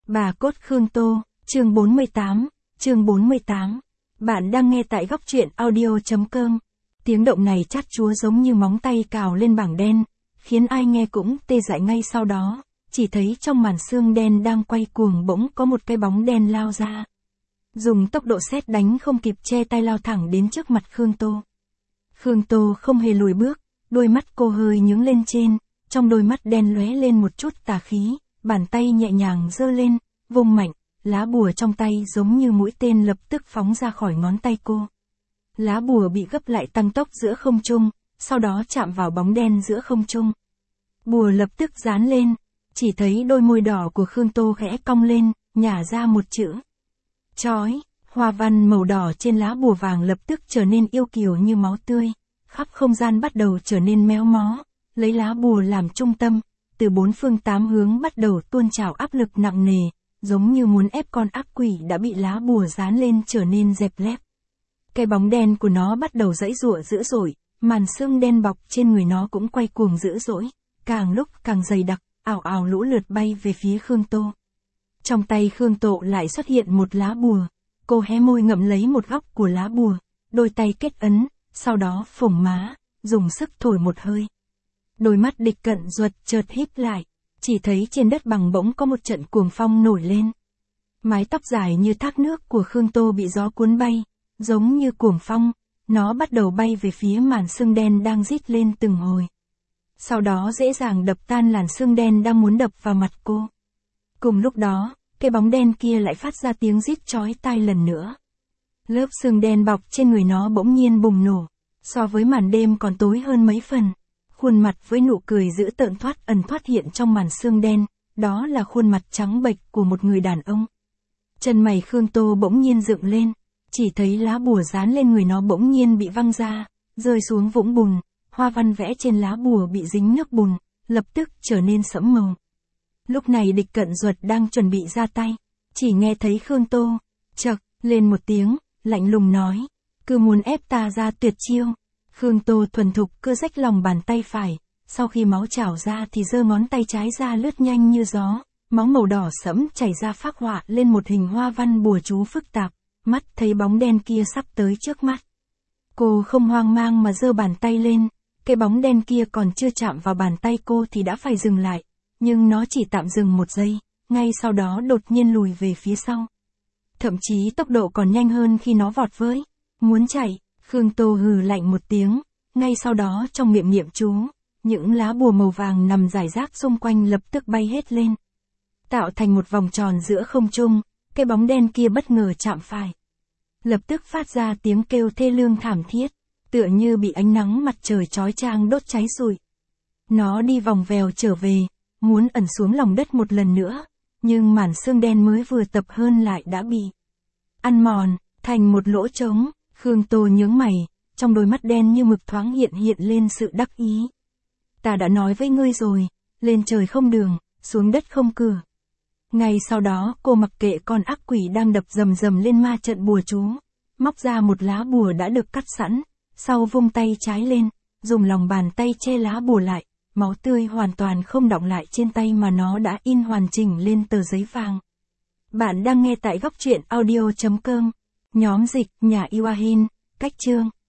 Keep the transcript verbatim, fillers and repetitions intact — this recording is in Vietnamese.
Bà cốt Khương Tô, chương bốn mươi tám, chương bốn mươi tám. Bạn đang nghe tại góc truyện audio.com. Tiếng động này chát chúa giống như móng tay cào lên bảng đen, khiến ai nghe cũng tê dại ngay sau đó. Chỉ thấy trong màn sương đen đang quay cuồng bỗng có một cái bóng đen lao ra. Dùng tốc độ sét đánh không kịp che tay lao thẳng đến trước mặt Khương Tô. Khương Tô không hề lùi bước, đôi mắt cô hơi nhướng lên trên, trong đôi mắt đen lóe lên một chút tà khí, bàn tay nhẹ nhàng giơ lên, vung mạnh, lá bùa trong tay giống như mũi tên lập tức phóng ra khỏi ngón tay cô. Lá bùa bị gấp lại tăng tốc giữa không trung, sau đó chạm vào bóng đen giữa không trung. Bùa lập tức dán lên, chỉ thấy đôi môi đỏ của Khương Tô khẽ cong lên, nhả ra một chữ. Chói, hoa văn màu đỏ trên lá bùa vàng lập tức trở nên yêu kiều như máu tươi, khắp không gian bắt đầu trở nên méo mó, lấy lá bùa làm trung tâm, từ bốn phương tám hướng bắt đầu tuôn trào áp lực nặng nề, giống như muốn ép con ác quỷ đã bị lá bùa dán lên trở nên dẹp lép. Cái bóng đen của nó bắt đầu giãy giụa dữ dội, màn sương đen bọc trên người nó cũng quay cuồng dữ dội, càng lúc càng dày đặc, ảo ảo lũ lượt bay về phía Khương Tô. Trong tay Khương Tô lại xuất hiện một lá bùa, cô hé môi ngậm lấy một góc của lá bùa, đôi tay kết ấn, sau đó phủng má, dùng sức thổi một hơi. Đôi mắt địch cận duật chợt híp lại, chỉ thấy trên đất bằng bỗng có một trận cuồng phong nổi lên. Mái tóc dài như thác nước của Khương Tô bị gió cuốn bay, giống như cuồng phong, nó bắt đầu bay về phía màn sương đen đang rít lên từng hồi. Sau đó dễ dàng đập tan làn sương đen đang muốn đập vào mặt cô. Cùng lúc đó, cái bóng đen kia lại phát ra tiếng rít chói tai lần nữa. Lớp sương đen bọc trên người nó bỗng nhiên bùng nổ, so với màn đêm còn tối hơn mấy phần. Khuôn mặt với nụ cười dữ tợn thoát ẩn thoát hiện trong màn sương đen, đó là khuôn mặt trắng bệch của một người đàn ông. Chân mày Khương Tô bỗng nhiên dựng lên, chỉ thấy lá bùa dán lên người nó bỗng nhiên bị văng ra, rơi xuống vũng bùn, hoa văn vẽ trên lá bùa bị dính nước bùn, lập tức trở nên sẫm màu. Lúc này địch cận duật đang chuẩn bị ra tay, chỉ nghe thấy Khương Tô, chậc, lên một tiếng, lạnh lùng nói, cứ muốn ép ta ra tuyệt chiêu. Khương Tô thuần thục cưa rách lòng bàn tay phải, sau khi máu trào ra thì giơ ngón tay trái ra lướt nhanh như gió, máu màu đỏ sẫm chảy ra phác họa lên một hình hoa văn bùa chú phức tạp, mắt thấy bóng đen kia sắp tới trước mắt. Cô không hoang mang mà giơ bàn tay lên, cái bóng đen kia còn chưa chạm vào bàn tay cô thì đã phải dừng lại, nhưng nó chỉ tạm dừng một giây, ngay sau đó đột nhiên lùi về phía sau. Thậm chí tốc độ còn nhanh hơn khi nó vọt với, muốn chạy. Khương Tô hừ lạnh một tiếng, ngay sau đó trong miệng niệm chú, những lá bùa màu vàng nằm rải rác xung quanh lập tức bay hết lên. Tạo thành một vòng tròn giữa không trung, cái bóng đen kia bất ngờ chạm phải. Lập tức phát ra tiếng kêu thê lương thảm thiết, tựa như bị ánh nắng mặt trời chói chang đốt cháy rụi. Nó đi vòng vèo trở về, muốn ẩn xuống lòng đất một lần nữa, nhưng màn sương đen mới vừa tập hơn lại đã bị ăn mòn, thành một lỗ trống. Khương Tô nhướng mày, trong đôi mắt đen như mực thoáng hiện hiện lên sự đắc ý. Ta đã nói với ngươi rồi, lên trời không đường, xuống đất không cửa. Ngay sau đó cô mặc kệ con ác quỷ đang đập rầm rầm lên ma trận bùa chú, móc ra một lá bùa đã được cắt sẵn, sau vung tay trái lên, dùng lòng bàn tay che lá bùa lại, máu tươi hoàn toàn không đọng lại trên tay mà nó đã in hoàn chỉnh lên tờ giấy vàng. Bạn đang nghe tại góc truyện audio.com. Nhóm dịch nhà Iwahin, cách chương